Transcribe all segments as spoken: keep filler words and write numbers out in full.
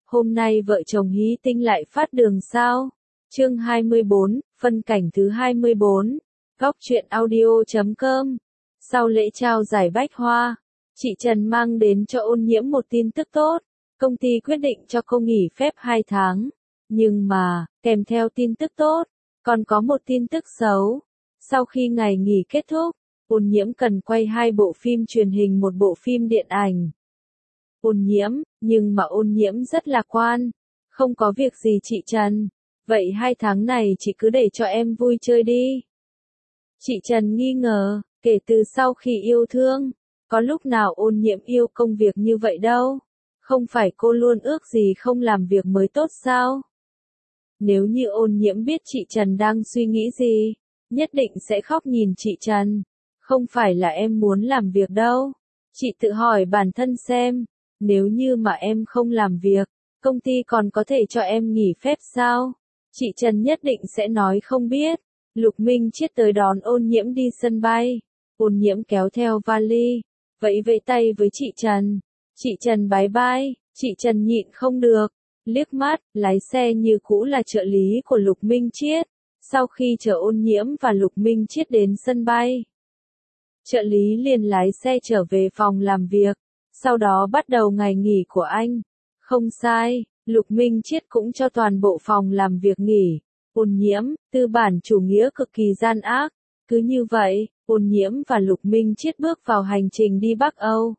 Hôm nay vợ chồng Hí Tinh lại phát đường sao? Chương hai mươi bốn, phân cảnh thứ hai mươi bốn. Góc truyện audio chấm com. Sau lễ trao giải bách hoa, chị Trần mang đến cho Ôn Nhiễm một tin tức tốt. Công ty quyết định cho cô nghỉ phép hai tháng. Nhưng mà, kèm theo tin tức tốt, còn có một tin tức xấu. Sau khi ngày nghỉ kết thúc, Ôn Nhiễm cần quay hai bộ phim truyền hình một bộ phim điện ảnh. Ôn Nhiễm, nhưng mà Ôn Nhiễm rất lạc quan. Không có việc gì chị Trần. Vậy hai tháng này chị cứ để cho em vui chơi đi. Chị Trần nghi ngờ, kể từ sau khi yêu thương, có lúc nào Ôn Nhiễm yêu công việc như vậy đâu. Không phải cô luôn ước gì không làm việc mới tốt sao? Nếu như Ôn Nhiễm biết chị Trần đang suy nghĩ gì, nhất định sẽ khóc nhìn chị Trần. Không phải là em muốn làm việc đâu. Chị tự hỏi bản thân xem, nếu như mà em không làm việc, công ty còn có thể cho em nghỉ phép sao? Chị Trần nhất định sẽ nói không biết. Lục Minh Chiết tới đón Ôn Nhiễm đi sân bay. Ôn Nhiễm kéo theo vali, vẫy vẫy tay với chị Trần. Chị Trần bái bai, chị Trần nhịn không được, liếc mắt, lái xe như cũ là trợ lý của Lục Minh Chiết. Sau khi chở Ôn Nhiễm và Lục Minh Chiết đến sân bay, trợ lý liền lái xe trở về phòng làm việc, sau đó bắt đầu ngày nghỉ của anh. Không sai, Lục Minh Chiết cũng cho toàn bộ phòng làm việc nghỉ. Ôn Nhiễm, tư bản chủ nghĩa cực kỳ gian ác. Cứ như vậy, Ôn Nhiễm và Lục Minh Chiết bước vào hành trình đi Bắc Âu.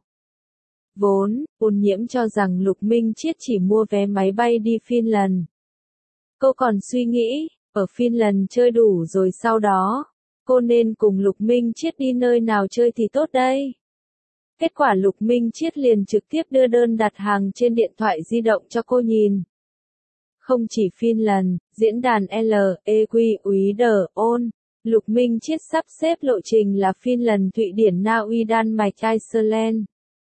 Vốn, Ôn Nhiễm cho rằng Lục Minh Chiết chỉ mua vé máy bay đi Finland. Cô còn suy nghĩ, ở Finland chơi đủ rồi sau đó, cô nên cùng Lục Minh Chiết đi nơi nào chơi thì tốt đây. Kết quả Lục Minh Chiết liền trực tiếp đưa đơn đặt hàng trên điện thoại di động cho cô nhìn. Không chỉ Finland, diễn đàn L E Q úy đờ ôn, Lục Minh Chiết sắp xếp lộ trình là Finland, Thụy Điển, Na Uy, Đan Mạch, Iceland.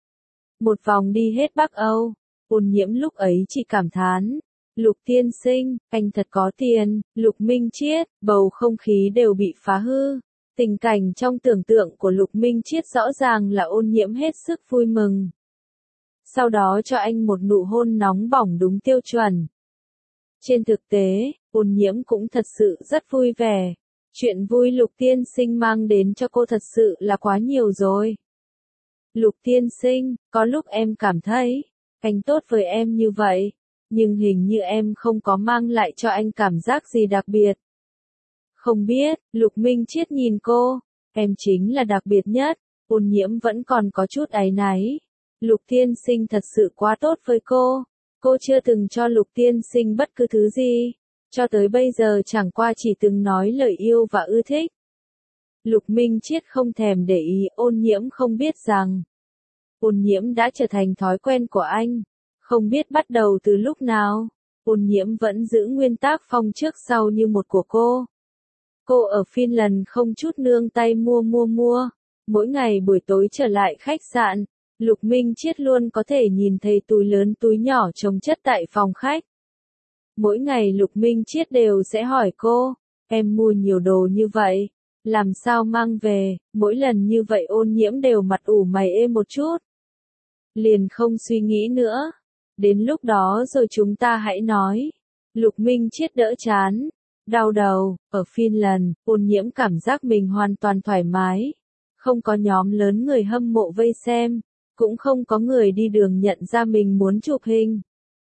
Một vòng đi hết Bắc Âu. Ôn Nhiễm lúc ấy chỉ cảm thán, Lục tiên sinh, anh thật có tiền. Lục Minh Chiết, bầu không khí đều bị phá hư. Tình cảnh trong tưởng tượng của Lục Minh Chiết rõ ràng là Ôn Nhiễm hết sức vui mừng. Sau đó cho anh một nụ hôn nóng bỏng đúng tiêu chuẩn. Trên thực tế, Ôn Nhiễm cũng thật sự rất vui vẻ. Chuyện vui Lục tiên sinh mang đến cho cô thật sự là quá nhiều rồi. Lục tiên sinh, có lúc em cảm thấy, anh tốt với em như vậy, nhưng hình như em không có mang lại cho anh cảm giác gì đặc biệt. Không biết, Lục Minh Chiết nhìn cô, em chính là đặc biệt nhất. Ôn Nhiễm vẫn còn có chút áy náy. Lục tiên sinh thật sự quá tốt với cô. Cô chưa từng cho Lục tiên sinh bất cứ thứ gì. Cho tới bây giờ chẳng qua chỉ từng nói lời yêu và ưa thích. Lục Minh Chiết không thèm để ý. Ôn Nhiễm không biết rằng, Ôn Nhiễm đã trở thành thói quen của anh. Không biết bắt đầu từ lúc nào, Ôn Nhiễm vẫn giữ nguyên tác phong trước sau như một của cô. Cô ở Finland không chút nương tay mua mua mua. Mỗi ngày buổi tối trở lại khách sạn, Lục Minh Chiết luôn có thể nhìn thấy túi lớn túi nhỏ chồng chất tại phòng khách. Mỗi ngày Lục Minh Chiết đều sẽ hỏi cô, em mua nhiều đồ như vậy, làm sao mang về? Mỗi lần như vậy Ôn Nhiễm đều mặt ủ mày ê một chút. Liền không suy nghĩ nữa. Đến lúc đó rồi chúng ta hãy nói. Lục Minh Chiết đỡ chán, đau đầu. Ở Finland, Ôn Nhiễm cảm giác mình hoàn toàn thoải mái. Không có nhóm lớn người hâm mộ vây xem, cũng không có người đi đường nhận ra mình muốn chụp hình.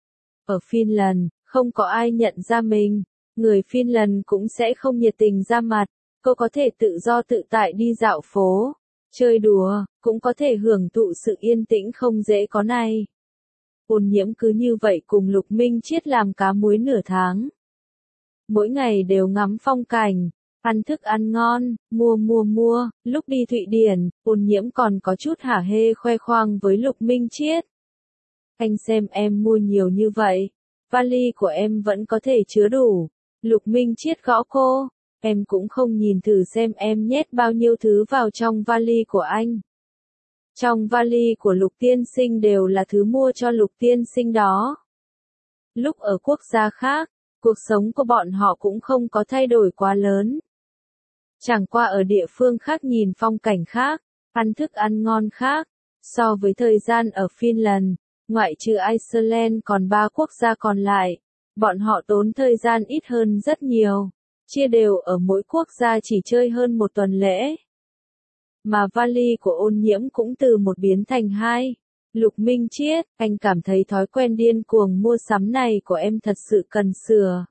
Ở Finland, không có ai nhận ra mình, người Finland cũng sẽ không nhiệt tình ra mặt. Cô có thể tự do tự tại đi dạo phố, chơi đùa, cũng có thể hưởng thụ sự yên tĩnh không dễ có này. Ôn Nhiễm cứ như vậy cùng Lục Minh Chiết làm cá muối nửa tháng. Mỗi ngày đều ngắm phong cảnh, ăn thức ăn ngon, mua mua mua. Lúc đi Thụy Điển, Ôn Nhiễm còn có chút hả hê khoe khoang với Lục Minh Chiết. Anh xem em mua nhiều như vậy, vali của em vẫn có thể chứa đủ. Lục Minh Chiết gõ cô, em cũng không nhìn thử xem em nhét bao nhiêu thứ vào trong vali của anh. Trong vali của Lục tiên sinh đều là thứ mua cho Lục tiên sinh đó. Lúc ở quốc gia khác, cuộc sống của bọn họ cũng không có thay đổi quá lớn. Chẳng qua ở địa phương khác nhìn phong cảnh khác, ăn thức ăn ngon khác. So với thời gian ở Finland, Ngoại trừ Iceland còn ba quốc gia còn lại, bọn họ tốn thời gian ít hơn rất nhiều, chia đều ở mỗi quốc gia chỉ chơi hơn một tuần lễ. Mà vali của Ôn Nhiễm cũng từ một biến thành hai. Lục Minh Chiết, anh cảm thấy thói quen điên cuồng mua sắm này của em thật sự cần sửa.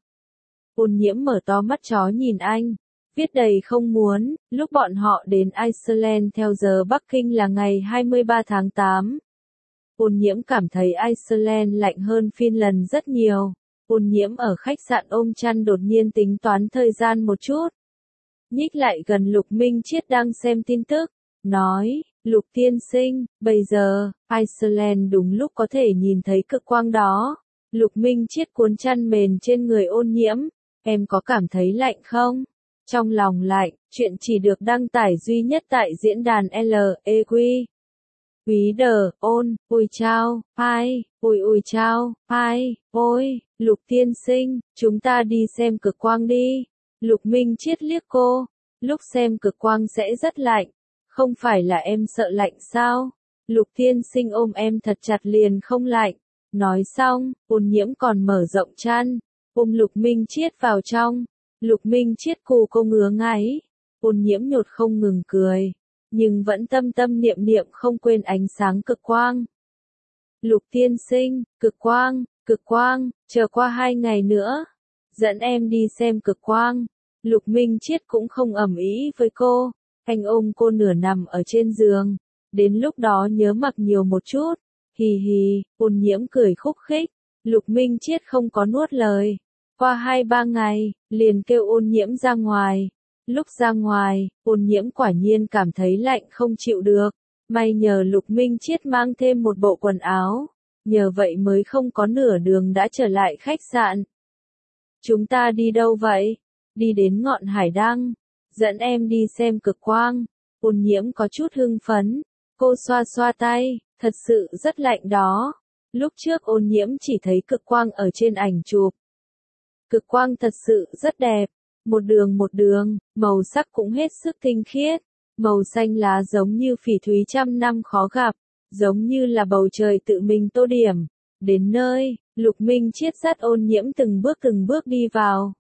Ôn Nhiễm mở to mắt chó nhìn anh, viết đầy không muốn. Lúc bọn họ đến Iceland theo giờ Bắc Kinh là ngày hai mươi ba tháng tám. Ôn Nhiễm cảm thấy Iceland lạnh hơn Finland rất nhiều. Ôn Nhiễm ở khách sạn ôm chăn đột nhiên tính toán thời gian một chút. Nhích lại gần Lục Minh Chiết đang xem tin tức, nói, Lục tiên sinh, bây giờ, Iceland đúng lúc có thể nhìn thấy cực quang đó. Lục Minh Chiết cuốn chăn mền trên người Ôn Nhiễm, em có cảm thấy lạnh không? Trong lòng lạnh, chuyện chỉ được đăng tải duy nhất tại diễn đàn lờ e quy. Quý đờ, ôn, ôi chao, ai, ôi ôi chao, ai, ôi, Lục tiên sinh, chúng ta đi xem cực quang đi. Lục Minh Chiết liếc cô, lúc xem cực quang sẽ rất lạnh, không phải là em sợ lạnh sao? Lục tiên sinh ôm em thật chặt liền không lạnh. Nói xong, Ôn Nhiễm còn mở rộng chăn, ôm Lục Minh Chiết vào trong. Lục Minh Chiết cù cô ngứa ngáy, Ôn Nhiễm nhột không ngừng cười, nhưng vẫn tâm tâm niệm niệm không quên ánh sáng cực quang. Lục tiên sinh, cực quang, cực quang, chờ qua hai ngày nữa, dẫn em đi xem cực quang. Lục Minh Chiết cũng không ầm ĩ với cô, anh ôm cô nửa nằm ở trên giường, đến lúc đó nhớ mặc nhiều một chút, hì hì. Ôn Nhiễm cười khúc khích, Lục Minh Chiết không có nuốt lời. Qua hai ba ngày, liền kêu Ôn Nhiễm ra ngoài. Lúc ra ngoài, Ôn Nhiễm quả nhiên cảm thấy lạnh không chịu được, may nhờ Lục Minh Chiết mang thêm một bộ quần áo, nhờ vậy mới không có nửa đường đã trở lại khách sạn. Chúng ta đi đâu vậy? Đi đến ngọn hải đăng, dẫn em đi xem cực quang. Ôn Nhiễm có chút hưng phấn, cô xoa xoa tay, thật sự rất lạnh đó. Lúc trước Ôn Nhiễm chỉ thấy cực quang ở trên ảnh chụp. Cực quang thật sự rất đẹp, một đường một đường, màu sắc cũng hết sức tinh khiết, màu xanh lá giống như phỉ thúy trăm năm khó gặp, giống như là bầu trời tự mình tô điểm. Đến nơi, Lục Minh Chiết dắt Ôn Nhiễm từng bước từng bước đi vào.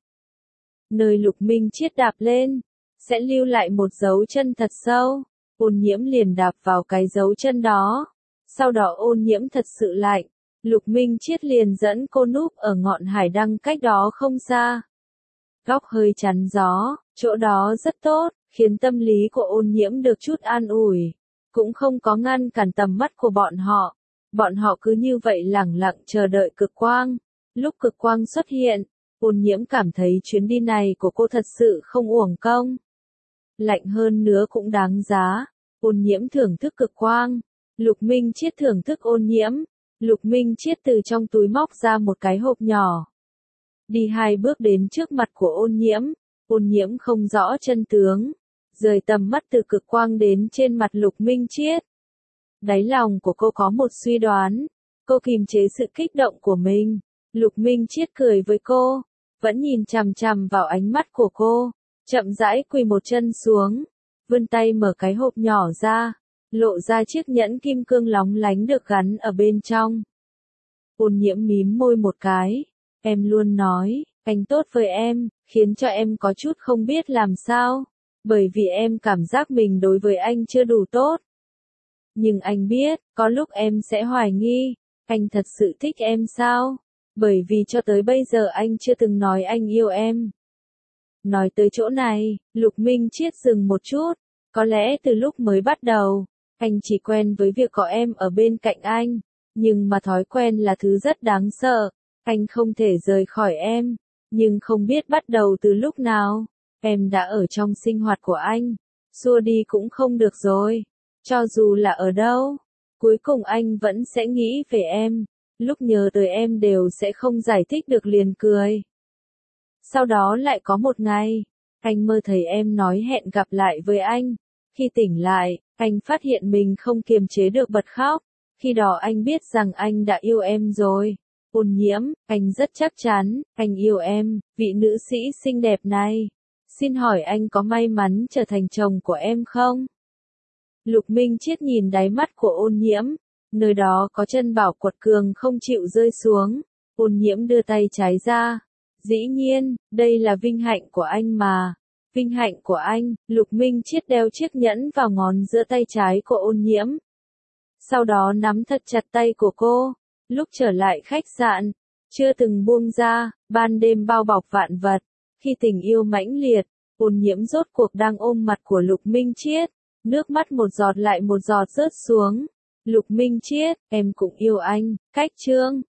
Nơi Lục Minh Chiết đạp lên, sẽ lưu lại một dấu chân thật sâu. Ôn Nhiễm liền đạp vào cái dấu chân đó. Sau đó Ôn Nhiễm thật sự lạnh. Lục Minh Chiết liền dẫn cô núp ở ngọn hải đăng cách đó không xa. Góc hơi chắn gió, chỗ đó rất tốt, khiến tâm lý của Ôn Nhiễm được chút an ủi. Cũng không có ngăn cản tầm mắt của bọn họ. Bọn họ cứ như vậy lẳng lặng chờ đợi cực quang. Lúc cực quang xuất hiện, Ôn Nhiễm cảm thấy chuyến đi này của cô thật sự không uổng công. Lạnh hơn nữa cũng đáng giá. Ôn Nhiễm thưởng thức cực quang. Lục Minh Chiết thưởng thức Ôn Nhiễm. Lục Minh Chiết từ trong túi móc ra một cái hộp nhỏ. Đi hai bước đến trước mặt của Ôn Nhiễm. Ôn Nhiễm không rõ chân tướng, rời tầm mắt từ cực quang đến trên mặt Lục Minh Chiết. Đáy lòng của cô có một suy đoán. Cô kìm chế sự kích động của mình. Lục Minh Chiết cười với cô, vẫn nhìn chằm chằm vào ánh mắt của cô, chậm rãi quỳ một chân xuống, vươn tay mở cái hộp nhỏ ra, lộ ra chiếc nhẫn kim cương lóng lánh được gắn ở bên trong. Ôn Nhiễm mím môi một cái, em luôn nói, anh tốt với em, khiến cho em có chút không biết làm sao, bởi vì em cảm giác mình đối với anh chưa đủ tốt. Nhưng anh biết, có lúc em sẽ hoài nghi, anh thật sự thích em sao? Bởi vì cho tới bây giờ anh chưa từng nói anh yêu em. Nói tới chỗ này, Lục Minh Chiết dừng một chút, có lẽ từ lúc mới bắt đầu, anh chỉ quen với việc có em ở bên cạnh anh, nhưng mà thói quen là thứ rất đáng sợ, anh không thể rời khỏi em, nhưng không biết bắt đầu từ lúc nào, em đã ở trong sinh hoạt của anh, xua đi cũng không được rồi, cho dù là ở đâu, cuối cùng anh vẫn sẽ nghĩ về em. Lúc nhớ tới em đều sẽ không giải thích được liền cười. Sau đó lại có một ngày, anh mơ thấy em nói hẹn gặp lại với anh. Khi tỉnh lại, anh phát hiện mình không kiềm chế được bật khóc. Khi đó anh biết rằng anh đã yêu em rồi. Ôn Nhiễm, anh rất chắc chắn, anh yêu em, vị nữ sĩ xinh đẹp này. Xin hỏi anh có may mắn trở thành chồng của em không? Lục Minh Chiết nhìn đáy mắt của Ôn Nhiễm, Nơi đó có chân bảo quật cường không chịu rơi xuống. Ôn Nhiễm đưa tay trái ra. Dĩ nhiên, đây là vinh hạnh của anh mà. Vinh hạnh của anh. Lục Minh Chiết đeo chiếc nhẫn vào ngón giữa tay trái của Ôn Nhiễm. Sau đó nắm thật chặt tay của cô. Lúc trở lại khách sạn, chưa từng buông ra, ban đêm bao bọc vạn vật. Khi tình yêu mãnh liệt, Ôn Nhiễm rốt cuộc đang ôm mặt của Lục Minh Chiết. Nước mắt một giọt lại một giọt rớt xuống. Lục Minh Chiết, em cũng yêu anh. Cách chương